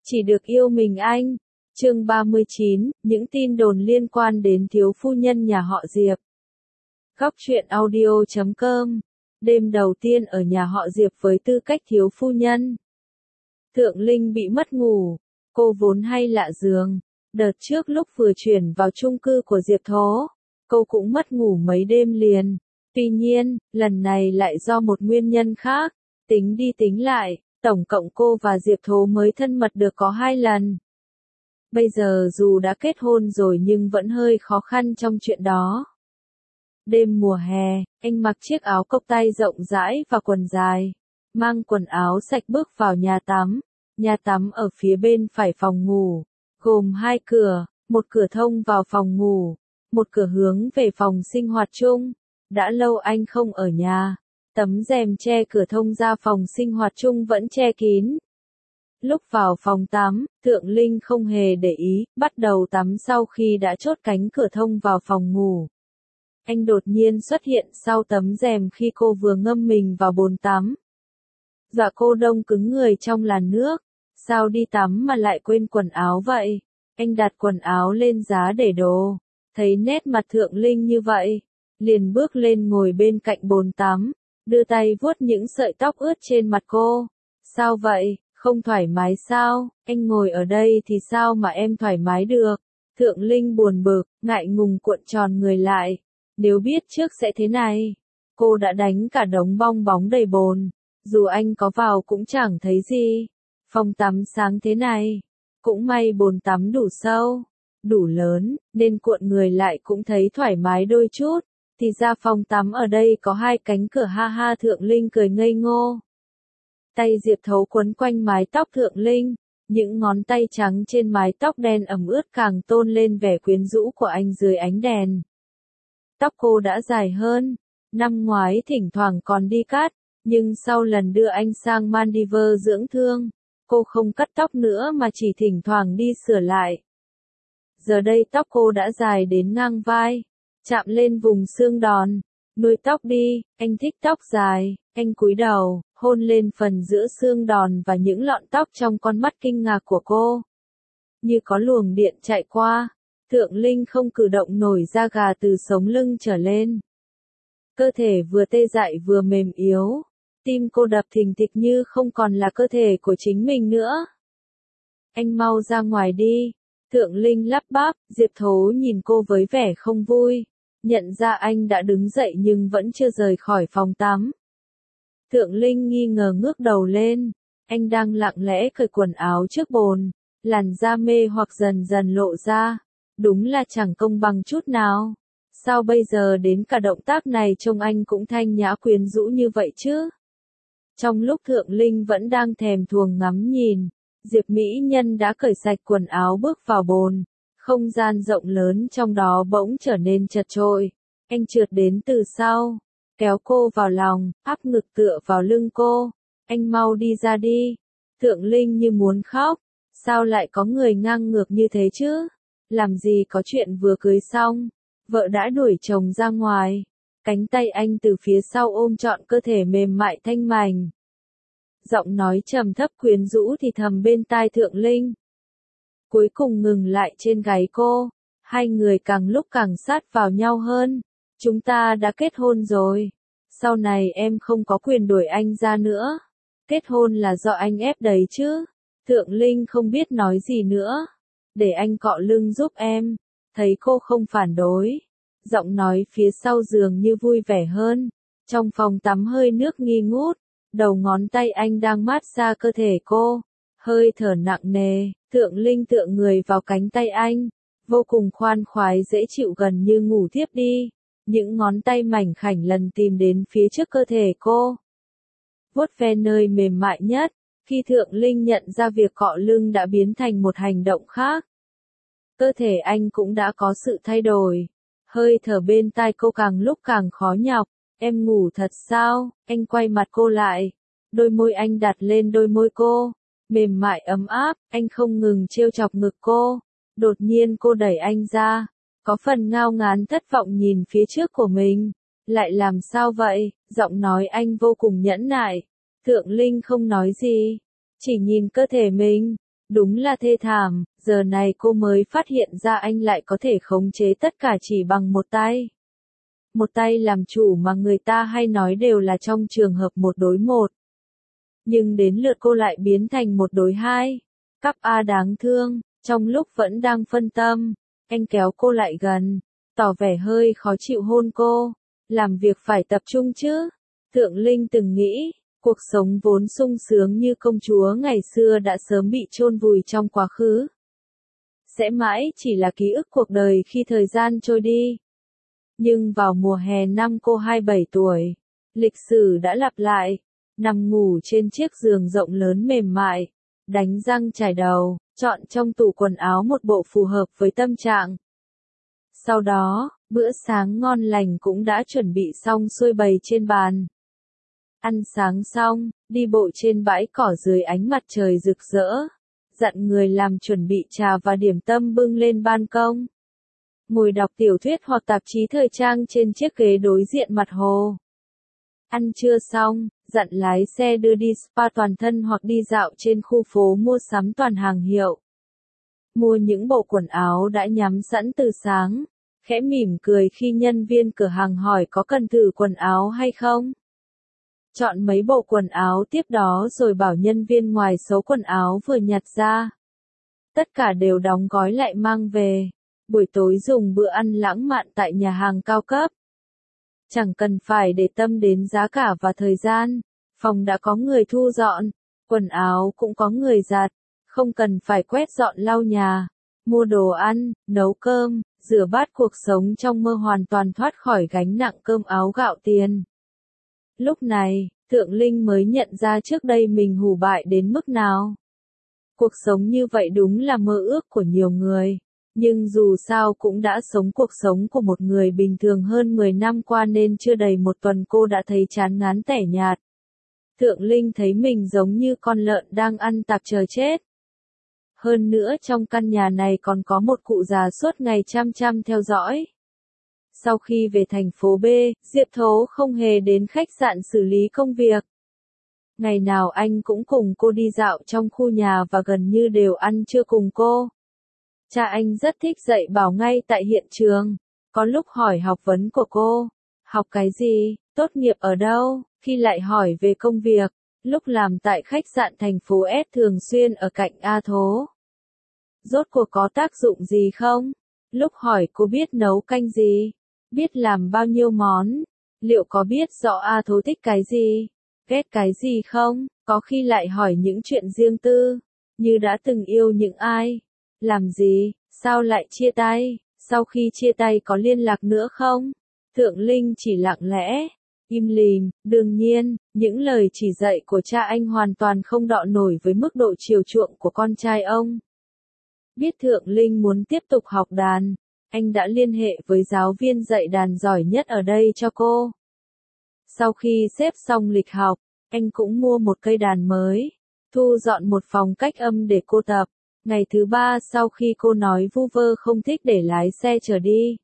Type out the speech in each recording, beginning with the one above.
Chỉ được yêu mình anh. Chương 39, những tin đồn liên quan đến thiếu phu nhân nhà họ Diệp. Góc truyện audio.com. Đêm đầu tiên ở nhà họ Diệp với tư cách thiếu phu nhân. Thượng Linh bị mất ngủ, cô vốn hay lạ giường. Đợt trước lúc vừa chuyển vào chung cư của Diệp Thố, cô cũng mất ngủ mấy đêm liền. Tuy nhiên, lần này lại do một nguyên nhân khác. Tính đi tính lại, tổng cộng cô và Diệp Thố mới thân mật được có 2 lần. Bây giờ dù đã kết hôn rồi nhưng vẫn hơi khó khăn trong chuyện đó. Đêm mùa hè, anh mặc chiếc áo cộc tay rộng rãi và quần dài, mang quần áo sạch bước vào nhà tắm. Nhà tắm ở phía bên phải phòng ngủ, gồm 2 cửa, một cửa thông vào phòng ngủ, một cửa hướng về phòng sinh hoạt chung. Đã lâu anh không ở nhà, tấm rèm che cửa thông ra phòng sinh hoạt chung vẫn che kín. Lúc vào phòng tắm, Thượng Linh không hề để ý, bắt đầu tắm sau khi đã chốt cánh cửa thông vào phòng ngủ. Anh đột nhiên xuất hiện sau tấm rèm khi cô vừa ngâm mình vào bồn tắm. Dọa cô đông cứng người trong làn nước. Sao đi tắm mà lại quên quần áo vậy? Anh đặt quần áo lên giá để đồ. Thấy nét mặt Thượng Linh như vậy, liền bước lên ngồi bên cạnh bồn tắm, đưa tay vuốt những sợi tóc ướt trên mặt cô. Sao vậy? Không thoải mái sao? Anh ngồi ở đây thì sao mà em thoải mái được? Thượng Linh buồn bực, ngại ngùng cuộn tròn người lại. Nếu biết trước sẽ thế này, cô đã đánh cả đống bong bóng đầy bồn. Dù anh có vào cũng chẳng thấy gì. Phòng tắm sáng thế này, cũng may bồn tắm đủ sâu, đủ lớn, nên cuộn người lại cũng thấy thoải mái đôi chút. Thì ra phòng tắm ở đây có 2 cánh cửa, ha ha. Thượng Linh cười ngây ngô. Tay Diệp Thấu quấn quanh mái tóc Thượng Linh, những ngón tay trắng trên mái tóc đen ẩm ướt càng tôn lên vẻ quyến rũ của anh dưới ánh đèn. Tóc cô đã dài hơn, năm ngoái thỉnh thoảng còn đi cắt, nhưng sau lần đưa anh sang Maldives dưỡng thương, cô không cắt tóc nữa mà chỉ thỉnh thoảng đi sửa lại. Giờ đây tóc cô đã dài đến ngang vai, chạm lên vùng xương đòn. Nuôi tóc đi, anh thích tóc dài. Anh cúi đầu, hôn lên phần giữa xương đòn và những lọn tóc trong con mắt kinh ngạc của cô. Như có luồng điện chạy qua, Thượng Linh không cử động nổi da gà từ sống lưng trở lên. Cơ thể vừa tê dại vừa mềm yếu, tim cô đập thình thịch như không còn là cơ thể của chính mình nữa. Anh mau ra ngoài đi. Thượng Linh lắp bắp. Diệp Thố nhìn cô với vẻ không vui, nhận ra anh đã đứng dậy nhưng vẫn chưa rời khỏi phòng tắm. Thượng Linh nghi ngờ ngước đầu lên, anh đang lặng lẽ cởi quần áo trước bồn, làn da mê hoặc dần dần lộ ra. Đúng là chẳng công bằng chút nào. Sao bây giờ đến cả động tác này trông anh cũng thanh nhã quyến rũ như vậy chứ? Trong lúc Thượng Linh vẫn đang thèm thuồng ngắm nhìn, Diệp Mỹ Nhân đã cởi sạch quần áo bước vào bồn. Không gian rộng lớn trong đó bỗng trở nên chật chội. Anh trượt đến từ sau, kéo cô vào lòng, áp ngực tựa vào lưng cô. Anh mau đi ra đi. Thượng Linh như muốn khóc. Sao lại có người ngang ngược như thế chứ? Làm gì có chuyện vừa cưới xong, vợ đã đuổi chồng ra ngoài. Cánh tay anh từ phía sau ôm trọn cơ thể mềm mại thanh mảnh. Giọng nói trầm thấp quyến rũ thì thầm bên tai Thượng Linh. Cuối cùng ngừng lại trên gáy cô. Hai người càng lúc càng sát vào nhau hơn. Chúng ta đã kết hôn rồi. Sau này em không có quyền đuổi anh ra nữa. Kết hôn là do anh ép đấy chứ. Thượng Linh không biết nói gì nữa. Để anh cọ lưng giúp em. Thấy cô không phản đối, giọng nói phía sau giường như vui vẻ hơn. Trong phòng tắm hơi nước nghi ngút, đầu ngón tay anh đang mát xa cơ thể cô. Hơi thở nặng nề, Thượng Linh tựa người vào cánh tay anh, vô cùng khoan khoái dễ chịu gần như ngủ thiếp đi. Những ngón tay mảnh khảnh lần tìm đến phía trước cơ thể cô, vuốt ve nơi mềm mại nhất. Khi Thượng Linh nhận ra việc cọ lưng đã biến thành một hành động khác, cơ thể anh cũng đã có sự thay đổi. Hơi thở bên tai cô càng lúc càng khó nhọc. Em ngủ thật sao? Anh quay mặt cô lại. Đôi môi anh đặt lên đôi môi cô, mềm mại ấm áp. Anh không ngừng trêu chọc ngực cô. Đột nhiên cô đẩy anh ra, có phần ngao ngán thất vọng nhìn phía trước của mình. Lại làm sao vậy? Giọng nói anh vô cùng nhẫn nại. Thượng Linh không nói gì, chỉ nhìn cơ thể mình. Đúng là thê thảm, giờ này cô mới phát hiện ra anh lại có thể khống chế tất cả chỉ bằng một tay. Một tay làm chủ mà người ta hay nói đều là trong trường hợp một đối một. Nhưng đến lượt cô lại biến thành một đối hai. Cắp A đáng thương, trong lúc vẫn đang phân tâm, anh kéo cô lại gần, tỏ vẻ hơi khó chịu hôn cô. Làm việc phải tập trung chứ. Thượng Linh từng nghĩ, cuộc sống vốn sung sướng như công chúa ngày xưa đã sớm bị chôn vùi trong quá khứ. Sẽ mãi chỉ là ký ức cuộc đời khi thời gian trôi đi. Nhưng vào mùa hè năm cô 27 tuổi, lịch sử đã lặp lại, nằm ngủ trên chiếc giường rộng lớn mềm mại, đánh răng chải đầu, chọn trong tủ quần áo một bộ phù hợp với tâm trạng. Sau đó, bữa sáng ngon lành cũng đã chuẩn bị xong xuôi bày trên bàn. Ăn sáng xong, đi bộ trên bãi cỏ dưới ánh mặt trời rực rỡ, dặn người làm chuẩn bị trà và điểm tâm bưng lên ban công. Ngồi đọc tiểu thuyết hoặc tạp chí thời trang trên chiếc ghế đối diện mặt hồ. Ăn trưa xong, dặn lái xe đưa đi spa toàn thân hoặc đi dạo trên khu phố mua sắm toàn hàng hiệu. Mua những bộ quần áo đã nhắm sẵn từ sáng, khẽ mỉm cười khi nhân viên cửa hàng hỏi có cần thử quần áo hay không. Chọn mấy bộ quần áo tiếp đó rồi bảo nhân viên ngoài số quần áo vừa nhặt ra. Tất cả đều đóng gói lại mang về. Buổi tối dùng bữa ăn lãng mạn tại nhà hàng cao cấp. Chẳng cần phải để tâm đến giá cả và thời gian. Phòng đã có người thu dọn. Quần áo cũng có người giặt. Không cần phải quét dọn lau nhà. Mua đồ ăn, nấu cơm, rửa bát. Cuộc sống trong mơ hoàn toàn thoát khỏi gánh nặng cơm áo gạo tiền. Lúc này, Thượng Linh mới nhận ra trước đây mình hủ bại đến mức nào. Cuộc sống như vậy đúng là mơ ước của nhiều người. Nhưng dù sao cũng đã sống cuộc sống của một người bình thường hơn 10 năm qua nên chưa đầy một tuần cô đã thấy chán ngán tẻ nhạt. Thượng Linh thấy mình giống như con lợn đang ăn tạp chờ chết. Hơn nữa trong căn nhà này còn có một cụ già suốt ngày chăm chăm theo dõi. Sau khi về thành phố B, Diệp Thố không hề đến khách sạn xử lý công việc. Ngày nào anh cũng cùng cô đi dạo trong khu nhà và gần như đều ăn trưa cùng cô. Cha anh rất thích dạy bảo ngay tại hiện trường. Có lúc hỏi học vấn của cô. Học cái gì, tốt nghiệp ở đâu, khi lại hỏi về công việc. Lúc làm tại khách sạn thành phố S thường xuyên ở cạnh A Thố. Rốt cuộc có tác dụng gì không? Lúc hỏi cô biết nấu canh gì, biết làm bao nhiêu món, liệu có biết rõ A Thố thích cái gì, ghét cái gì không? Có khi lại hỏi những chuyện riêng tư, như đã từng yêu những ai, làm gì, sao lại chia tay, sau khi chia tay có liên lạc nữa không? Thượng Linh chỉ lặng lẽ, im lìm. Đương nhiên, những lời chỉ dạy của cha anh hoàn toàn không đọ nổi với mức độ chiều chuộng của con trai ông. Biết Thượng Linh muốn tiếp tục học đàn, anh đã liên hệ với giáo viên dạy đàn giỏi nhất ở đây cho cô. Sau khi xếp xong lịch học, anh cũng mua một cây đàn mới, thu dọn một phòng cách âm để cô tập. Ngày thứ ba sau khi cô nói vu vơ không thích để lái xe chở đi,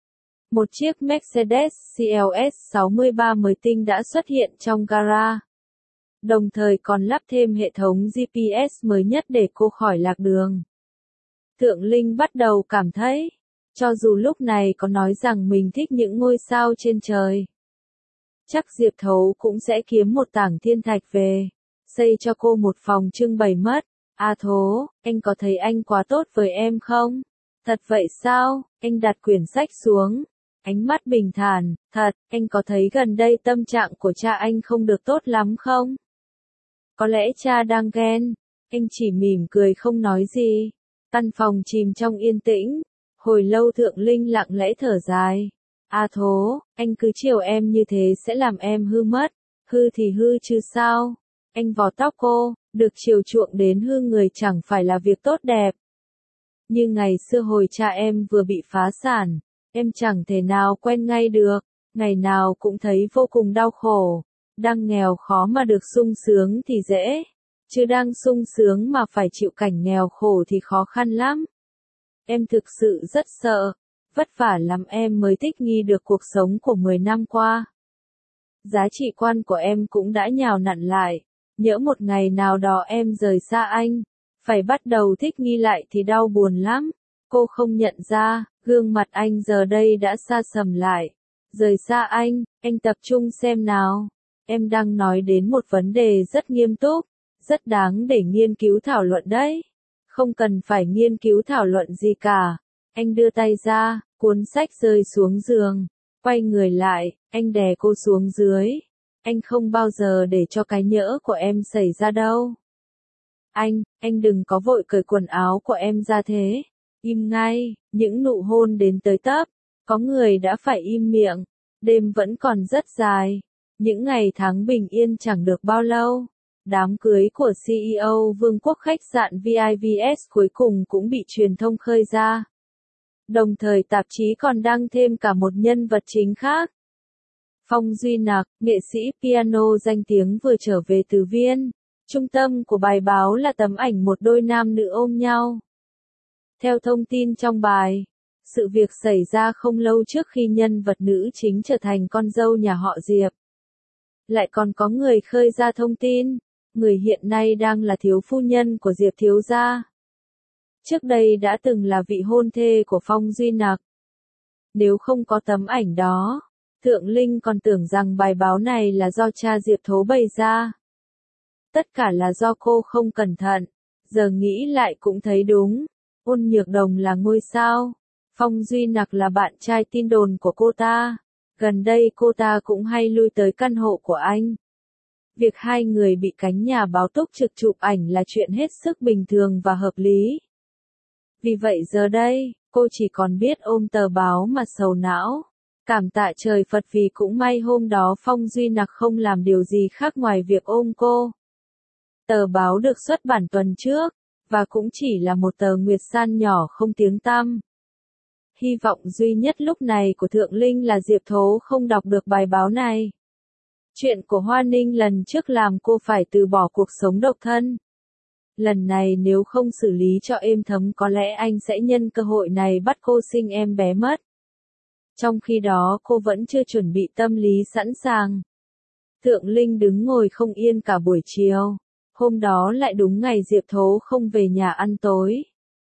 một chiếc Mercedes CLS 63 mới tinh đã xuất hiện trong gara. Đồng thời còn lắp thêm hệ thống GPS mới nhất để cô khỏi lạc đường. Thượng Linh bắt đầu cảm thấy, cho dù lúc này có nói rằng mình thích những ngôi sao trên trời, chắc Diệp Thấu cũng sẽ kiếm một tảng thiên thạch về, xây cho cô một phòng trưng bày mất. A Thố, anh có thấy anh quá tốt với em không? Thật vậy sao? Anh đặt quyển sách xuống, ánh mắt bình thản. Thật, anh có thấy gần đây tâm trạng của cha anh không được tốt lắm không? Có lẽ cha đang ghen. Anh chỉ mỉm cười không nói gì. Căn phòng chìm trong yên tĩnh. Hồi lâu Thượng Linh lặng lẽ thở dài. A Thố, anh cứ chiều em như thế sẽ làm em hư mất. Hư thì hư chứ sao? Anh vò tóc cô, được chiều chuộng đến hư người chẳng phải là việc tốt đẹp. Như ngày xưa hồi cha em vừa bị phá sản, em chẳng thể nào quen ngay được, ngày nào cũng thấy vô cùng đau khổ. Đang nghèo khó mà được sung sướng thì dễ, chứ đang sung sướng mà phải chịu cảnh nghèo khổ thì khó khăn lắm. Em thực sự rất sợ, vất vả lắm em mới thích nghi được cuộc sống của 10 năm qua. Giá trị quan của em cũng đã nhào nặn lại, nhỡ một ngày nào đó em rời xa anh, Phải bắt đầu thích nghi lại thì đau buồn lắm. Cô không nhận ra, gương mặt anh giờ đây đã xa sầm lại. Rời xa anh tập trung xem nào. Em đang nói đến một vấn đề rất nghiêm túc, rất đáng để nghiên cứu thảo luận đấy. Không cần phải nghiên cứu thảo luận gì cả. Anh đưa tay ra, cuốn sách rơi xuống giường. Quay người lại, anh đè cô xuống dưới. Anh không bao giờ để cho cái nhỡ của em xảy ra đâu. Anh đừng có vội cởi quần áo của em ra thế. Im ngay, những nụ hôn đến tới tấp. Có người đã phải im miệng. Đêm vẫn còn rất dài. Những ngày tháng bình yên chẳng được bao lâu. Đám cưới của CEO Vương quốc khách sạn VIVS cuối cùng cũng bị truyền thông khơi ra. Đồng thời tạp chí còn đăng thêm cả một nhân vật chính khác. Phong Duy Nặc, nghệ sĩ piano danh tiếng vừa trở về từ Viên. Trung tâm của bài báo là tấm ảnh một đôi nam nữ ôm nhau. Theo thông tin trong bài, sự việc xảy ra không lâu trước khi nhân vật nữ chính trở thành con dâu nhà họ Diệp. Lại còn có người khơi ra thông tin, người hiện nay đang là thiếu phu nhân của Diệp thiếu gia. Trước đây đã từng là vị hôn thê của Phong Duy Nặc. Nếu không có tấm ảnh đó, Thượng Linh còn tưởng rằng bài báo này là do cha Diệp Thố bày ra. Tất cả là do cô không cẩn thận, giờ nghĩ lại cũng thấy đúng. Ôn Nhược Đồng là ngôi sao, Phong Duy Nặc là bạn trai tin đồn của cô ta. Gần đây cô ta cũng hay lui tới căn hộ của anh. Việc hai người bị cánh nhà báo túc trực chụp ảnh là chuyện hết sức bình thường và hợp lý. Vì vậy giờ đây, cô chỉ còn biết ôm tờ báo mà sầu não. Cảm tạ trời Phật vì cũng may hôm đó Phong Duy Nặc không làm điều gì khác ngoài việc ôm cô. Tờ báo được xuất bản tuần trước, và cũng chỉ là một tờ nguyệt san nhỏ không tiếng tăm. Hy vọng duy nhất lúc này của Thượng Linh là Diệp Thố không đọc được bài báo này. Chuyện của Hoa Ninh lần trước làm cô phải từ bỏ cuộc sống độc thân. Lần này nếu không xử lý cho êm thấm có lẽ anh sẽ nhân cơ hội này bắt cô sinh em bé mất. Trong khi đó cô vẫn chưa chuẩn bị tâm lý sẵn sàng. Thượng Linh đứng ngồi không yên cả buổi chiều. Hôm đó lại đúng ngày Diệp Thố không về nhà ăn tối.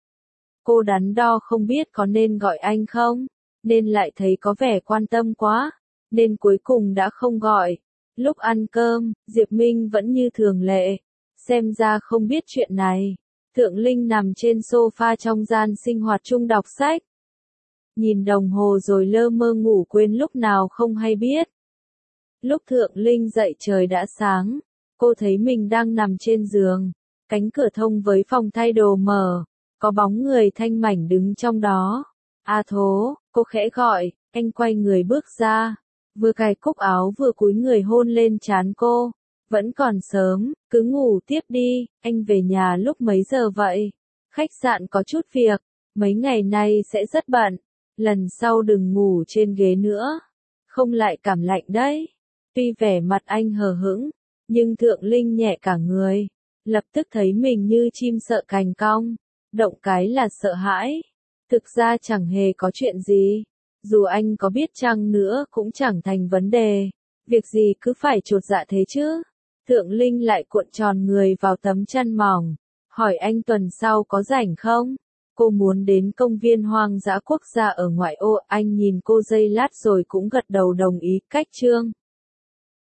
Cô đắn đo không biết có nên gọi anh không, nên lại thấy có vẻ quan tâm quá, nên cuối cùng đã không gọi. Lúc ăn cơm, Diệp Minh vẫn như thường lệ, xem ra không biết chuyện này. Thượng Linh nằm trên sofa trong gian sinh hoạt chung đọc sách. Nhìn đồng hồ rồi lơ mơ ngủ quên lúc nào không hay biết. Lúc Thượng Linh dậy trời đã sáng, cô thấy mình đang nằm trên giường, cánh cửa thông với phòng thay đồ mở, có bóng người thanh mảnh đứng trong đó. A Thố, cô khẽ gọi, anh quay người bước ra, vừa cài cúc áo vừa cúi người hôn lên trán cô. Vẫn còn sớm, cứ ngủ tiếp đi, anh về nhà lúc mấy giờ vậy? Khách sạn có chút việc, mấy ngày nay sẽ rất bận, lần sau đừng ngủ trên ghế nữa, không lại cảm lạnh đấy. Tuy vẻ mặt anh hờ hững, nhưng Thượng Linh nhẹ cả người, lập tức thấy mình như chim sợ cành cong, động cái là sợ hãi. Thực ra chẳng hề có chuyện gì, dù anh có biết chăng nữa cũng chẳng thành vấn đề, việc gì cứ phải chột dạ thế chứ. Thượng Linh lại cuộn tròn người vào tấm chăn mỏng, hỏi anh tuần sau có rảnh không? Cô muốn đến công viên hoang dã quốc gia ở ngoại ô, anh nhìn cô giây lát rồi cũng gật đầu đồng ý. Cách chương